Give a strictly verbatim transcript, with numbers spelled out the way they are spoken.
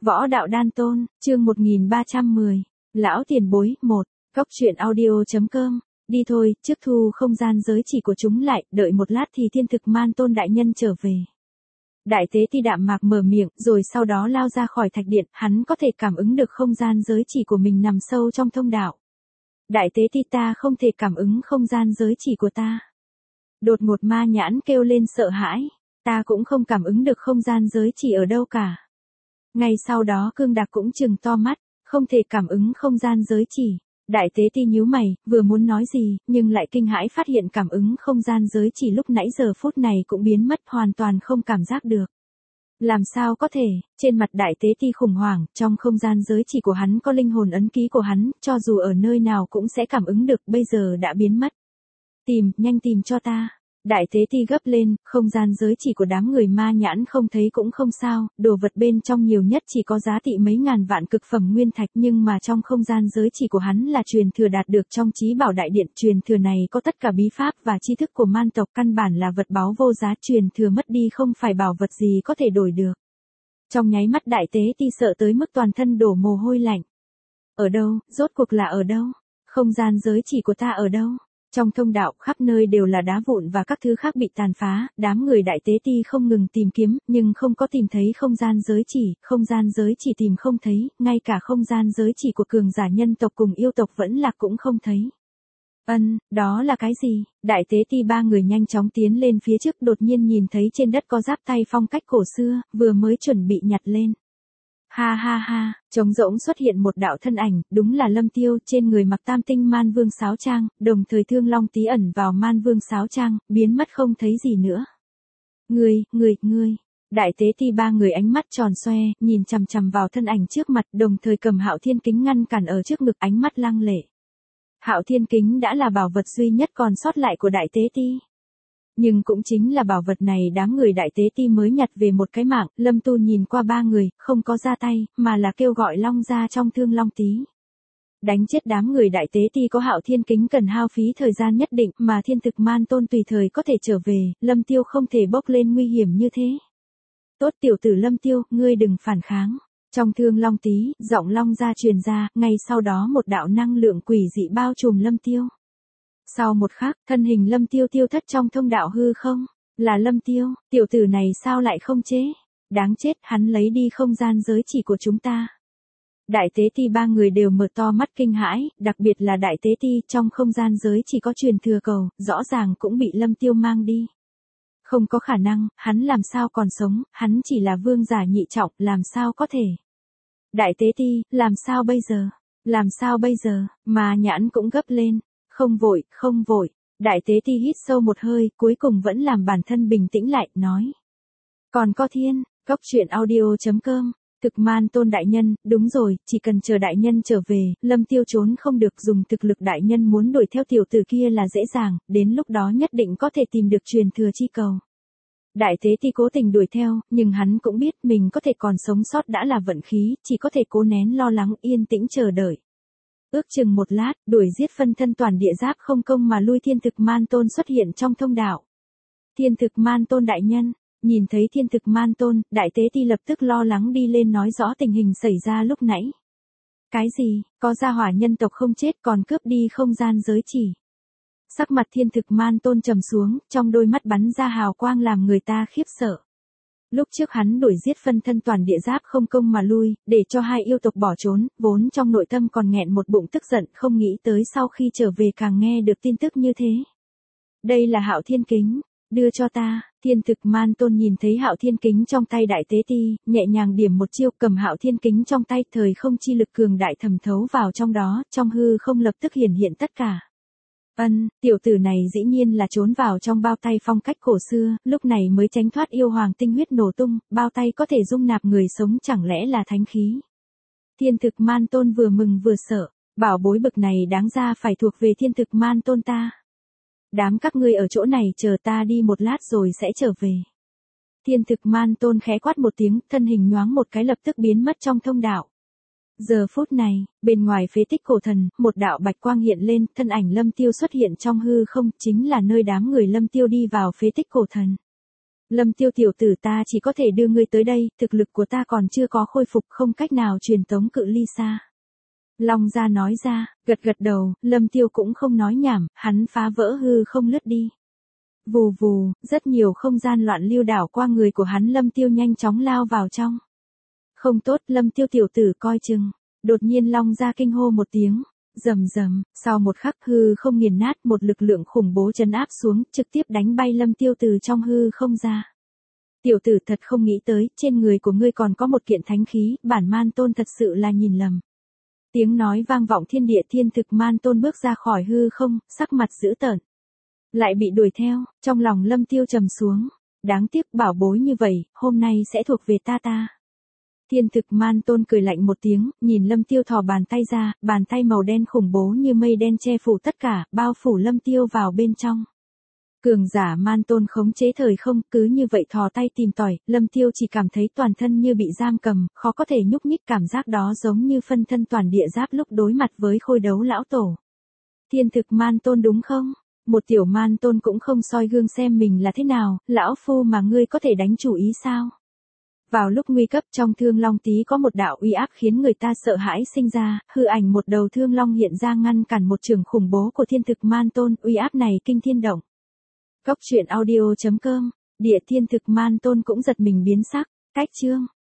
Võ đạo đan tôn, chương một nghìn ba trăm mười. Lão tiền bối, một. Cốc truyện audio.com. Đi thôi, trước thu không gian giới chỉ của chúng lại, đợi một lát thì thiên thực man tôn đại nhân trở về. Đại tế ti đạm mạc mở miệng, rồi sau đó lao ra khỏi thạch điện, hắn có thể cảm ứng được không gian giới chỉ của mình nằm sâu trong thông đạo. Đại tế ti ta không thể cảm ứng không gian giới chỉ của ta. Đột ngột ma nhãn kêu lên sợ hãi, ta cũng không cảm ứng được không gian giới chỉ ở đâu cả. Ngay sau đó Cương Đạc cũng trừng to mắt, không thể cảm ứng không gian giới chỉ. Đại tế ti nhíu mày, vừa muốn nói gì, nhưng lại kinh hãi phát hiện cảm ứng không gian giới chỉ lúc nãy giờ phút này cũng biến mất, hoàn toàn không cảm giác được. Làm sao có thể, trên mặt đại tế ti khủng hoảng, trong không gian giới chỉ của hắn có linh hồn ấn ký của hắn, cho dù ở nơi nào cũng sẽ cảm ứng được, bây giờ đã biến mất. Tìm, nhanh tìm cho ta. Đại tế ti gấp lên, không gian giới chỉ của đám người ma nhãn không thấy cũng không sao, đồ vật bên trong nhiều nhất chỉ có giá trị mấy ngàn vạn cực phẩm nguyên thạch, nhưng mà trong không gian giới chỉ của hắn là truyền thừa đạt được trong trí bảo đại điện, truyền thừa này có tất cả bí pháp và tri thức của man tộc, căn bản là vật báu vô giá, truyền thừa mất đi không phải bảo vật gì có thể đổi được. Trong nháy mắt đại tế ti sợ tới mức toàn thân đổ mồ hôi lạnh. Ở đâu, rốt cuộc là ở đâu? Không gian giới chỉ của ta ở đâu? Trong thông đạo, khắp nơi đều là đá vụn và các thứ khác bị tàn phá, đám người đại tế ti không ngừng tìm kiếm, nhưng không có tìm thấy không gian giới chỉ, không gian giới chỉ tìm không thấy, ngay cả không gian giới chỉ của cường giả nhân tộc cùng yêu tộc vẫn lạc cũng không thấy. Ân, đó là cái gì? Đại tế ti ba người nhanh chóng tiến lên phía trước, đột nhiên nhìn thấy trên đất có giáp tay phong cách cổ xưa, vừa mới chuẩn bị nhặt lên. Ha ha ha, trống rỗng xuất hiện một đạo thân ảnh, đúng là Lâm Tiêu, trên người mặc tam tinh man vương sáo trang, đồng thời thương long tí ẩn vào man vương sáo trang, biến mất không thấy gì nữa. Ngươi, ngươi, ngươi, đại tế ti ba người ánh mắt tròn xoe, nhìn chằm chằm vào thân ảnh trước mặt, đồng thời cầm Hạo Thiên Kính ngăn cản ở trước ngực, ánh mắt lăng lệ. Hạo Thiên Kính đã là bảo vật duy nhất còn sót lại của đại tế ti. Nhưng cũng chính là bảo vật này đám người đại tế ti mới nhặt về một cái mạng, Lâm Tu nhìn qua ba người, không có ra tay, mà là kêu gọi long ra trong thương long tí. Đánh chết đám người đại tế ti có Hạo Thiên Kính cần hao phí thời gian nhất định, mà thiên thực man tôn tùy thời có thể trở về, Lâm Tiêu không thể bốc lên nguy hiểm như thế. Tốt tiểu tử Lâm Tiêu, ngươi đừng phản kháng. Trong thương long tí, giọng long ra truyền ra, ngay sau đó một đạo năng lượng quỷ dị bao trùm Lâm Tiêu. Sau một khắc, thân hình Lâm Tiêu tiêu thất trong thông đạo hư không. Là Lâm Tiêu, tiểu tử này sao lại không chế? Đáng chết, hắn lấy đi không gian giới chỉ của chúng ta. Đại tế ti ba người đều mở to mắt kinh hãi, đặc biệt là đại tế ti, trong không gian giới chỉ có truyền thừa cầu, rõ ràng cũng bị Lâm Tiêu mang đi. Không có khả năng, hắn làm sao còn sống, hắn chỉ là vương giả nhị trọng, làm sao có thể? Đại tế ti, làm sao bây giờ? Làm sao bây giờ? Mà nhãn cũng gấp lên. Không vội, không vội. Đại tế ti hít sâu một hơi, cuối cùng vẫn làm bản thân bình tĩnh lại, nói. Còn có thiên, cốc truyện audio.com. Thực man tôn đại nhân, đúng rồi, chỉ cần chờ đại nhân trở về, Lâm Tiêu trốn không được, dùng thực lực đại nhân muốn đuổi theo tiểu tử kia là dễ dàng, đến lúc đó nhất định có thể tìm được truyền thừa chi cầu. Đại tế ti cố tình đuổi theo, nhưng hắn cũng biết mình có thể còn sống sót đã là vận khí, chỉ có thể cố nén lo lắng, yên tĩnh chờ đợi. Ước chừng một lát, đuổi giết phân thân toàn địa giáp không công mà lui thiên thực man tôn xuất hiện trong thông đạo. Thiên thực man tôn đại nhân, nhìn thấy thiên thực man tôn, đại tế ti lập tức lo lắng đi lên nói rõ tình hình xảy ra lúc nãy. Cái gì, có gia hỏa nhân tộc không chết còn cướp đi không gian giới chỉ. Sắc mặt thiên thực man tôn trầm xuống, trong đôi mắt bắn ra hào quang làm người ta khiếp sợ. Lúc trước hắn đuổi giết phân thân toàn địa giáp không công mà lui, để cho hai yêu tộc bỏ trốn, vốn trong nội tâm còn nghẹn một bụng tức giận, không nghĩ tới sau khi trở về càng nghe được tin tức như thế. Đây là Hạo Thiên Kính, đưa cho ta. Thiên thực man tôn nhìn thấy Hạo Thiên Kính trong tay đại tế ti, nhẹ nhàng điểm một chiêu, cầm Hạo Thiên Kính trong tay, thời không chi lực cường đại thẩm thấu vào trong đó, trong hư không lập tức hiển hiện tất cả. Ân, tiểu tử này dĩ nhiên là trốn vào trong bao tay phong cách cổ xưa, lúc này mới tránh thoát yêu hoàng tinh huyết nổ tung, bao tay có thể dung nạp người sống, chẳng lẽ là thánh khí. Thiên thực man tôn vừa mừng vừa sợ, bảo bối bực này đáng ra phải thuộc về thiên thực man tôn ta. Đám các ngươi ở chỗ này chờ ta đi một lát rồi sẽ trở về. Thiên thực man tôn khẽ quát một tiếng, thân hình nhoáng một cái lập tức biến mất trong thông đạo. Giờ phút này, bên ngoài phế tích cổ thần, một đạo bạch quang hiện lên, thân ảnh Lâm Tiêu xuất hiện trong hư không, chính là nơi đám người Lâm Tiêu đi vào phế tích cổ thần. Lâm Tiêu tiểu tử ta chỉ có thể đưa ngươi tới đây, thực lực của ta còn chưa có khôi phục không cách nào truyền tống cự ly xa. Long Gia nói ra, gật gật đầu, Lâm Tiêu cũng không nói nhảm, hắn phá vỡ hư không lướt đi. Vù vù, rất nhiều không gian loạn lưu đảo qua người của hắn, Lâm Tiêu nhanh chóng lao vào trong. Không tốt, Lâm Tiêu tiểu tử coi chừng. Đột nhiên Long Gia kinh hô một tiếng, rầm rầm, sau một khắc hư không nghiền nát, một lực lượng khủng bố trấn áp xuống, trực tiếp đánh bay Lâm Tiêu từ trong hư không ra. Tiểu tử thật không nghĩ tới, trên người của ngươi còn có một kiện thánh khí, bản man tôn thật sự là nhìn lầm. Tiếng nói vang vọng thiên địa, thiên thực man tôn bước ra khỏi hư không, sắc mặt dữ tợn. Lại bị đuổi theo, trong lòng Lâm Tiêu trầm xuống. Đáng tiếc bảo bối như vậy, hôm nay sẽ thuộc về ta ta. Thiên thực man tôn cười lạnh một tiếng, nhìn Lâm Tiêu thò bàn tay ra, bàn tay màu đen khủng bố như mây đen che phủ tất cả, bao phủ Lâm Tiêu vào bên trong. Cường giả man tôn khống chế thời không, cứ như vậy thò tay tìm tòi, Lâm Tiêu chỉ cảm thấy toàn thân như bị giam cầm, khó có thể nhúc nhích, cảm giác đó giống như phân thân toàn địa giáp lúc đối mặt với khôi đấu lão tổ. Thiên thực man tôn đúng không? Một tiểu man tôn cũng không soi gương xem mình là thế nào, lão phu mà ngươi có thể đánh chủ ý sao? Vào lúc nguy cấp trong thương long tí có một đạo uy áp khiến người ta sợ hãi sinh ra, hư ảnh một đầu thương long hiện ra ngăn cản một trường khủng bố của thiên thực man tôn, uy áp này kinh thiên động. Cốc truyện audio chấm com, địa thiên thực man tôn cũng giật mình biến sắc, cách chương.